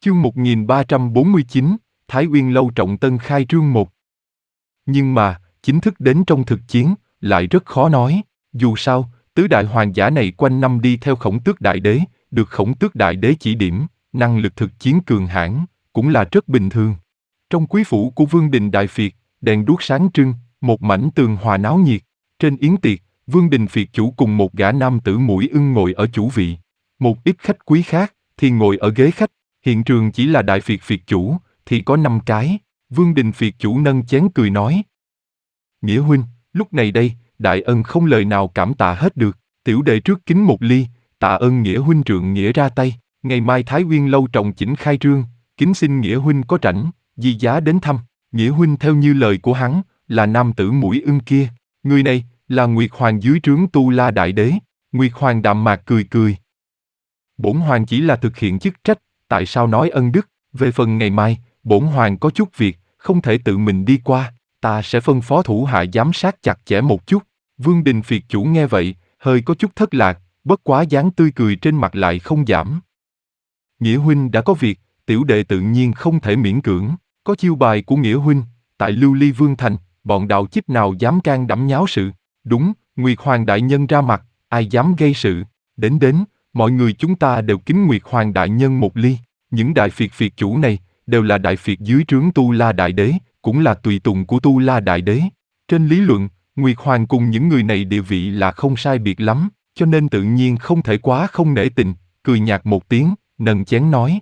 Chương 1349, Thái Uyên Lâu Trọng Tân khai trương 1. Nhưng mà, chính thức đến trong thực chiến, lại rất khó nói. Dù sao, tứ đại hoàng giả này quanh năm đi theo Khổng Tước Đại Đế, được Khổng Tước Đại Đế chỉ điểm, năng lực thực chiến cường hãn, cũng là rất bình thường. Trong quý phủ của Vương Đình Đại Phiệt, đèn đuốc sáng trưng, một mảnh tường hòa náo nhiệt. Trên yến tiệc, Vương Đình Phiệt chủ cùng một gã nam tử mũi ưng ngồi ở chủ vị. Một ít khách quý khác thì ngồi ở ghế khách. Hiện trường chỉ là Đại Phiệt Phiệt chủ, thì có 5 cái. Vương Đình Phiệt chủ nâng chén cười nói: Nghĩa huynh, lúc này đây, đại ân không lời nào cảm tạ hết được. Tiểu đệ trước kính một ly, tạ ơn Nghĩa huynh trượng nghĩa ra tay. Ngày mai Thái Uyên Lâu trọng chỉnh khai trương, kính xin Nghĩa huynh có rảnh, di giá đến thăm. Nghĩa huynh theo như lời của hắn, là nam tử mũi ưng kia. Người này, là Nguyệt Hoàng dưới trướng Tu La Đại Đế. Nguyệt Hoàng đạm mạc cười cười: Bổn Hoàng chỉ là thực hiện chức trách, tại sao nói ân đức? Về phần ngày mai, bổn Hoàng có chút việc, không thể tự mình đi qua, ta sẽ phân phó thủ hạ giám sát chặt chẽ một chút. Vương Đình Phiệt chủ nghe vậy, hơi có chút thất lạc, bất quá dáng tươi cười trên mặt lại không giảm. Nghĩa huynh đã có việc, tiểu đệ tự nhiên không thể miễn cưỡng. Có chiêu bài của Nghĩa huynh, tại Lưu Ly Vương Thành, bọn đạo chích nào dám can đảm nháo sự? Đúng, Nguyệt Hoàng đại nhân ra mặt, ai dám gây sự? Đến, mọi người chúng ta đều kính Nguyệt Hoàng đại nhân một ly. Những đại phiệt phiệt chủ này đều là đại phiệt dưới trướng Tu La Đại Đế, cũng là tùy tùng của Tu La Đại Đế. Trên lý luận, Nguyệt Hoàng cùng những người này địa vị là không sai biệt lắm, cho nên tự nhiên không thể quá không nể tình. Cười nhạt một tiếng, nâng chén nói: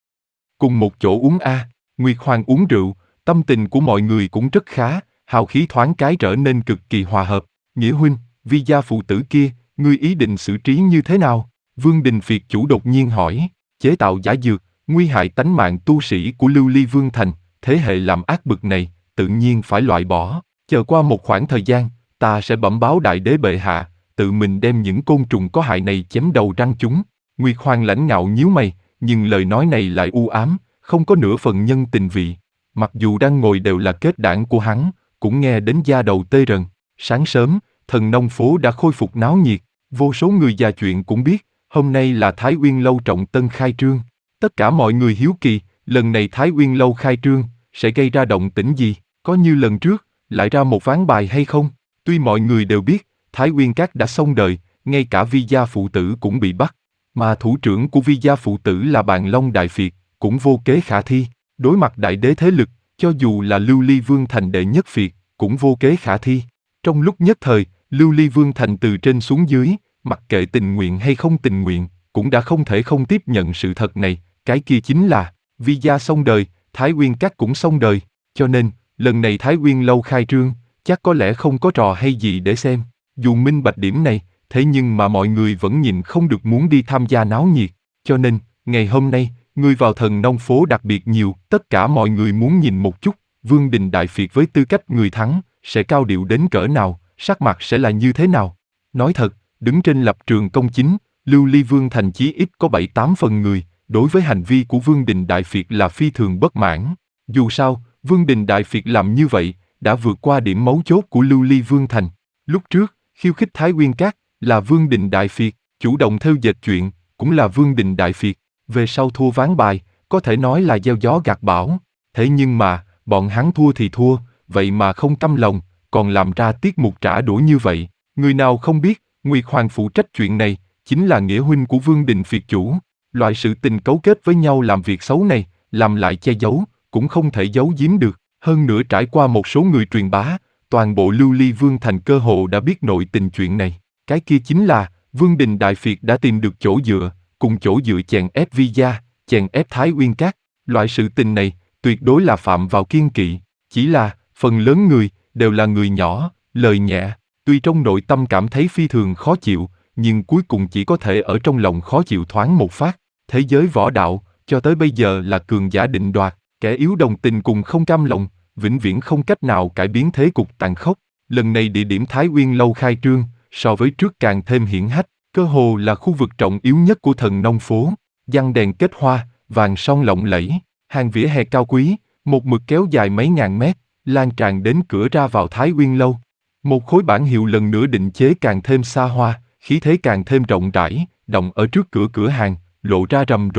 Cùng một chỗ uống a. Nguyệt Hoàng uống rượu, tâm tình của mọi người cũng rất khá, hào khí thoáng cái trở nên cực kỳ hòa hợp. Nghĩa huynh, Vi gia phụ tử kia, ngươi ý định xử trí như thế nào? Vương Đình Phiệt chủ đột nhiên hỏi. Chế tạo giả dược, nguy hại tánh mạng tu sĩ của Lưu Ly Vương Thành, thế hệ làm ác bực này, tự nhiên phải loại bỏ. Chờ qua một khoảng thời gian, ta sẽ bẩm báo Đại Đế bệ hạ, tự mình đem những côn trùng có hại này chém đầu răng chúng. Nguyệt Hoàng lãnh ngạo nhíu mày, nhưng lời nói này lại u ám, không có nửa phần nhân tình vị. Mặc dù đang ngồi đều là kết đảng của hắn, cũng nghe đến da đầu tê rần. Sáng sớm, Thần Nông phố đã khôi phục náo nhiệt, vô số người già chuyện cũng biết, hôm nay là Thái Uyên Lâu trọng tân khai trương. Tất cả mọi người hiếu kỳ, lần này Thái Uyên Lâu khai trương, sẽ gây ra động tĩnh gì? Có như lần trước, lại ra một ván bài hay không? Tuy mọi người đều biết, Thái Uyên Các đã xong đời, ngay cả Vi gia phụ tử cũng bị bắt. Mà thủ trưởng của Vi gia phụ tử là Bàn Long Đại Phiệt, cũng vô kế khả thi. Đối mặt đại đế thế lực, cho dù là Lưu Ly Vương Thành đệ nhất phiệt, cũng vô kế khả thi. Trong lúc nhất thời, Lưu Ly Vương Thành từ trên xuống dưới, mặc kệ tình nguyện hay không tình nguyện, cũng đã không thể không tiếp nhận sự thật này. Cái kia chính là, Vi gia xong đời, Thái Uyên Các cũng xong đời. Cho nên, lần này Thái Uyên Lâu khai trương, chắc có lẽ không có trò hay gì để xem. Dù minh bạch điểm này, thế nhưng mà mọi người vẫn nhìn không được muốn đi tham gia náo nhiệt. Cho nên, ngày hôm nay, người vào Thần Nông phố đặc biệt nhiều, tất cả mọi người muốn nhìn một chút, Vương Đình Đại Phiệt với tư cách người thắng, sẽ cao điệu đến cỡ nào, sắc mặt sẽ là như thế nào. Nói thật, đứng trên lập trường công chính, Lưu Ly Vương Thành chí ít có 7-8 phần người, đối với hành vi của Vương Đình Đại Phiệt là phi thường bất mãn. Dù sao, Vương Đình Đại Phiệt làm như vậy, đã vượt qua điểm mấu chốt của Lưu Ly Vương Thành. Lúc trước, khiêu khích Thái Uyên Các, là Vương Đình Đại Phiệt, chủ động theo dệt chuyện, cũng là Vương Đình Đại Phiệt. Về sau thua ván bài, có thể nói là gieo gió gặt bão. Thế nhưng mà, bọn hắn thua thì thua, vậy mà không căm lòng, còn làm ra tiết mục trả đũa như vậy. Người nào không biết, Nguyệt Hoàng phụ trách chuyện này, chính là nghĩa huynh của Vương Đình Phiệt chủ. Loại sự tình cấu kết với nhau làm việc xấu này, làm lại che giấu, cũng không thể giấu giếm được. Hơn nữa trải qua một số người truyền bá, toàn bộ Lưu Ly Vương Thành cơ hồ đã biết nội tình chuyện này. Cái kia chính là, Vương Đình Đại Phiệt đã tìm được chỗ dựa, cùng chỗ dựa chèn ép Vi gia, chèn ép Thái Uyên Các. Loại sự tình này, tuyệt đối là phạm vào kiêng kỵ. Chỉ là, phần lớn người, đều là người nhỏ, lời nhẹ. Tuy trong nội tâm cảm thấy phi thường khó chịu, nhưng cuối cùng chỉ có thể ở trong lòng khó chịu thoáng một phát. Thế giới võ đạo, cho tới bây giờ là cường giả định đoạt, kẻ yếu đồng tình cùng không cam lòng, vĩnh viễn không cách nào cải biến thế cục tàn khốc. Lần này địa điểm Thái Uyên Lâu khai trương, so với trước càng thêm hiển hách, cơ hồ là khu vực trọng yếu nhất của Thần Nông phố. Giăng đèn kết hoa, vàng son lộng lẫy, hàng vỉa hè cao quý, một mực kéo dài mấy ngàn mét, lan tràn đến cửa ra vào Thái Uyên Lâu. Một khối bảng hiệu lần nữa định chế càng thêm xa hoa, khí thế càng thêm rộng rãi, đọng ở trước cửa cửa hàng, lộ ra rầm rộ,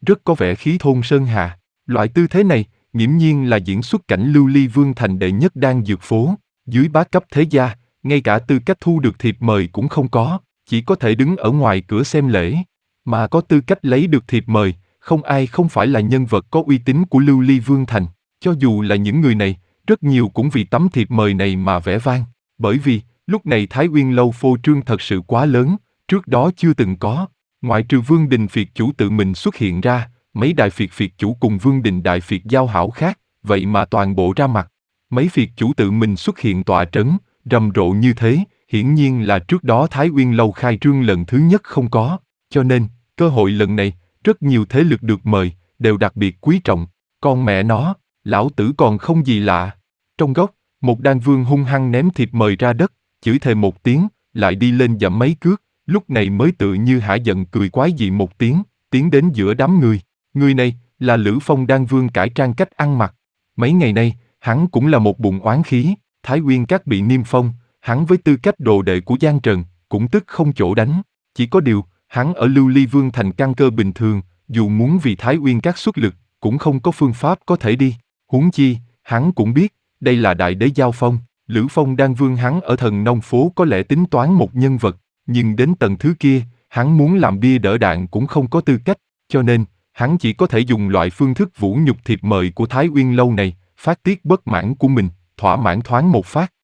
rất có vẻ khí thôn sơn hà. Loại tư thế này, nghiễm nhiên là diễn xuất cảnh lưu ly vương thành đệ nhất đan dược phố, dưới bá cấp thế gia, ngay cả tư cách thu được thiệp mời cũng không có, chỉ có thể đứng ở ngoài cửa xem lễ. Mà có tư cách lấy được thiệp mời, không ai không phải là nhân vật có uy tín của lưu ly vương thành. Cho dù là những người này, rất nhiều cũng vì tấm thiệp mời này mà vẻ vang. Bởi vì, lúc này Thái Uyên Lâu phô trương thật sự quá lớn, trước đó chưa từng có. Ngoại trừ Vương Đình Phiệt chủ tự mình xuất hiện ra, mấy đại phiệt phiệt chủ cùng Vương Đình đại phiệt giao hảo khác, vậy mà toàn bộ ra mặt. Mấy phiệt chủ tự mình xuất hiện tọa trấn, rầm rộ như thế, hiển nhiên là trước đó Thái Uyên Lâu khai trương lần thứ nhất không có. Cho nên, cơ hội lần này, rất nhiều thế lực được mời, đều đặc biệt quý trọng. Con mẹ nó, lão tử còn không gì lạ. Trong góc, một đan vương hung hăng ném thiệp mời ra đất, chửi thề một tiếng, lại đi lên dậm mấy cước, lúc này mới tự như hả giận cười quái dị một tiếng, tiến đến giữa đám người. Người này, là Lữ Phong đan vương cải trang cách ăn mặc. Mấy ngày nay, hắn cũng là một bụng oán khí, Thái Uyên Các bị niêm phong, hắn với tư cách đồ đệ của Giang Trần, cũng tức không chỗ đánh. Chỉ có điều, hắn ở Lưu Ly Vương thành căn cơ bình thường, dù muốn vì Thái Uyên Các xuất lực, cũng không có phương pháp có thể đi. Huống chi, hắn cũng biết, đây là đại đế giao phong, Lữ Phong đan vương hắn ở Thần Nông phố có lẽ tính toán một nhân vật, nhưng đến tầng thứ kia, hắn muốn làm bia đỡ đạn cũng không có tư cách, cho nên, hắn chỉ có thể dùng loại phương thức vũ nhục thiệp mời của Thái Uyên Lâu này, phát tiết bất mãn của mình, thỏa mãn thoáng một phát.